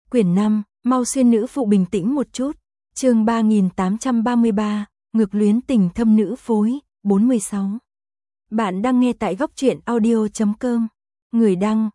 Quyển 5, mau xuyên nữ phụ bình tĩnh một chút. Chương 3833, ngược luyến tình thâm nữ phối, 46. Bạn đang nghe tại góc truyện audio.com. Người đăng,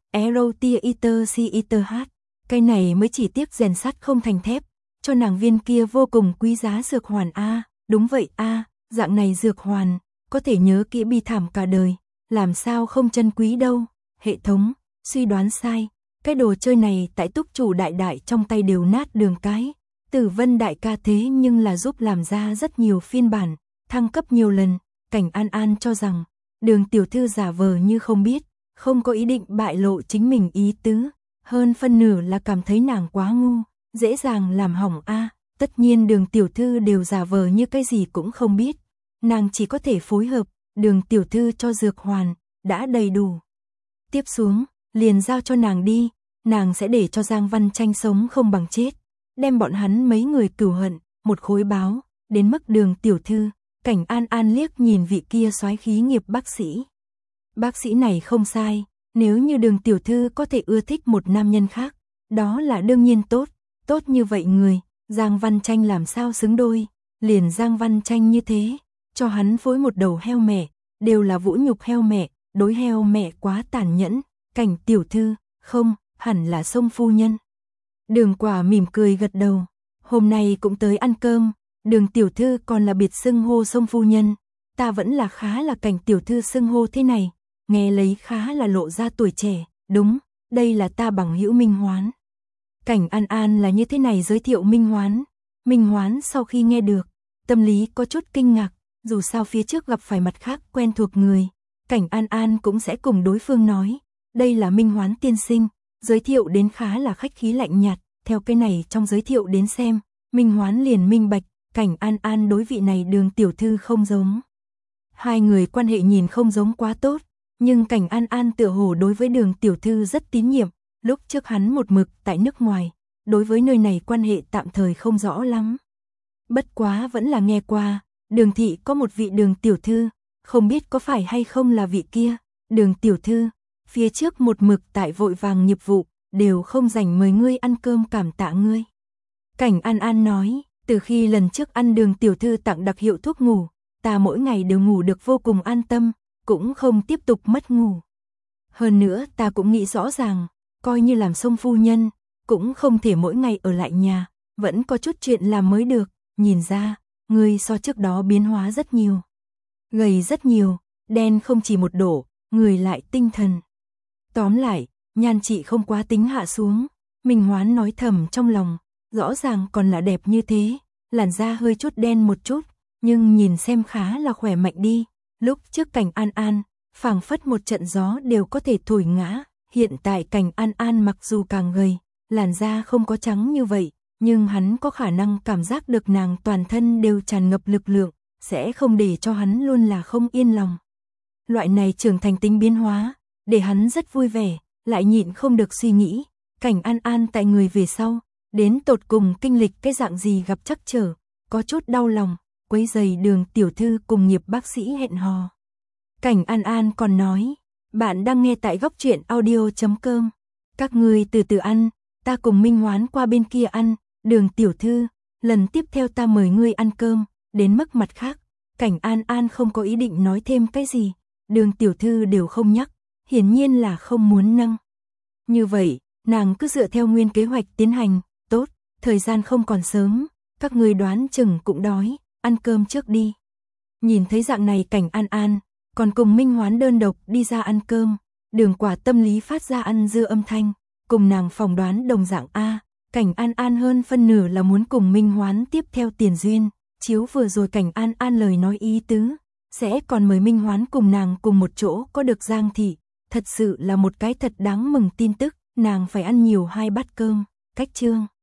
Erotiaiter. Cái này mới chỉ tiếc rèn sắt không thành thép, cho nàng viên kia vô cùng quý giá dược hoàn a. Đúng vậy a, dạng này dược hoàn, có thể nhớ kỹ bi thảm cả đời, làm sao không chân quý đâu. Hệ thống, suy đoán sai, cái đồ chơi này tại túc chủ đại trong tay đều nát đường cái. Tử Vân đại ca thế nhưng là giúp làm ra rất nhiều phiên bản, thăng cấp nhiều lần. Cảnh An An cho rằng Đường tiểu thư giả vờ như không biết, không có ý định bại lộ chính mình ý tứ, hơn phân nửa là cảm thấy nàng quá ngu, dễ dàng làm hỏng a. Tất nhiên Đường tiểu thư đều giả vờ như cái gì cũng không biết, nàng chỉ có thể phối hợp. Đường tiểu thư cho dược hoàn đã đầy đủ, tiếp xuống liền giao cho nàng đi, nàng sẽ để cho Giang Văn Tranh sống không bằng chết, đem bọn hắn mấy người cừu hận một khối báo. Đến mức Đường tiểu thư, Cảnh An An liếc nhìn vị kia soái khí nghiệp bác sĩ. Bác sĩ này không sai, nếu như Đường tiểu thư có thể ưa thích một nam nhân khác, đó là đương nhiên tốt. Tốt như vậy người, Giang Văn Tranh làm sao xứng đôi. Liền Giang Văn Tranh như thế, cho hắn phối một đầu heo mẹ, đều là vũ nhục heo mẹ, đối heo mẹ quá tàn nhẫn. Cảnh tiểu thư, không, hẳn là Sông phu nhân. Đường Quả mỉm cười gật đầu, hôm nay cũng tới ăn cơm. Đường tiểu thư còn là biệt xưng hô Sông phu nhân, ta vẫn là khá là Cảnh tiểu thư xưng hô thế này, nghe lấy khá là lộ ra tuổi trẻ. Đúng, đây là ta bằng hữu Minh Hoán. Cảnh An An là như thế này giới thiệu Minh Hoán. Minh Hoán sau khi nghe được, tâm lý có chút kinh ngạc, dù sao phía trước gặp phải mặt khác quen thuộc người, Cảnh An An cũng sẽ cùng đối phương nói, đây là Minh Hoán tiên sinh, giới thiệu đến khá là khách khí lạnh nhạt. Theo cái này trong giới thiệu đến xem, Minh Hoán liền minh bạch, Cảnh An An đối vị này Đường tiểu thư không giống. Hai người quan hệ nhìn không giống quá tốt, nhưng Cảnh An An tựa hồ đối với Đường tiểu thư rất tín nhiệm. Lúc trước hắn một mực tại nước ngoài, đối với nơi này quan hệ tạm thời không rõ lắm. Bất quá vẫn là nghe qua, Đường thị có một vị Đường tiểu thư, không biết có phải hay không là vị kia. Đường tiểu thư, phía trước một mực tại vội vàng nghiệp vụ, đều không rảnh mời ngươi ăn cơm cảm tạ ngươi. Cảnh An An nói, từ khi lần trước ăn Đường tiểu thư tặng đặc hiệu thuốc ngủ, ta mỗi ngày đều ngủ được vô cùng an tâm, cũng không tiếp tục mất ngủ. Hơn nữa ta cũng nghĩ rõ ràng, coi như làm Sông phu nhân, cũng không thể mỗi ngày ở lại nhà, vẫn có chút chuyện làm mới được. Nhìn ra, ngươi so trước đó biến hóa rất nhiều, gầy rất nhiều, đen không chỉ một độ, người lại tinh thần. Tóm lại, nhan trị không quá tính hạ xuống. Minh Hoán nói thầm trong lòng, rõ ràng còn là đẹp như thế, làn da hơi chút đen một chút, nhưng nhìn xem khá là khỏe mạnh đi. Lúc trước Cảnh An An, phảng phất một trận gió đều có thể thổi ngã. Hiện tại Cảnh An An mặc dù càng gầy, làn da không có trắng như vậy, nhưng hắn có khả năng cảm giác được nàng toàn thân đều tràn ngập lực lượng, sẽ không để cho hắn luôn là không yên lòng. Loại này trưởng thành tính biến hóa, để hắn rất vui vẻ, lại nhịn không được suy nghĩ, Cảnh An An tại người về sau, đến tột cùng kinh lịch cái dạng gì gặp trắc trở, có chút đau lòng, quấy rầy Đường tiểu thư cùng nghiệp bác sĩ hẹn hò. Cảnh An An còn nói, bạn đang nghe tại góc truyện audio.com. Các ngươi từ từ ăn, ta cùng Minh Hoán qua bên kia ăn. Đường tiểu thư, lần tiếp theo ta mời ngươi ăn cơm. Đến mức mặt khác, Cảnh An An không có ý định nói thêm cái gì, Đường tiểu thư đều không nhắc, hiển nhiên là không muốn nâng. Như vậy, nàng cứ dựa theo nguyên kế hoạch tiến hành. Tốt, thời gian không còn sớm, các ngươi đoán chừng cũng đói, ăn cơm trước đi. Nhìn thấy dạng này Cảnh An An còn cùng Minh Hoán đơn độc đi ra ăn cơm, Đường Quả tâm lý phát ra ăn dưa âm thanh, cùng nàng phỏng đoán đồng dạng a. Cảnh An An hơn phân nửa là muốn cùng Minh Hoán tiếp theo tiền duyên, chiếu vừa rồi Cảnh An An lời nói ý tứ, sẽ còn mời Minh Hoán cùng nàng cùng một chỗ có được Giang thị, thật sự là một cái thật đáng mừng tin tức. Nàng phải ăn nhiều 2 bát cơm. Cách chương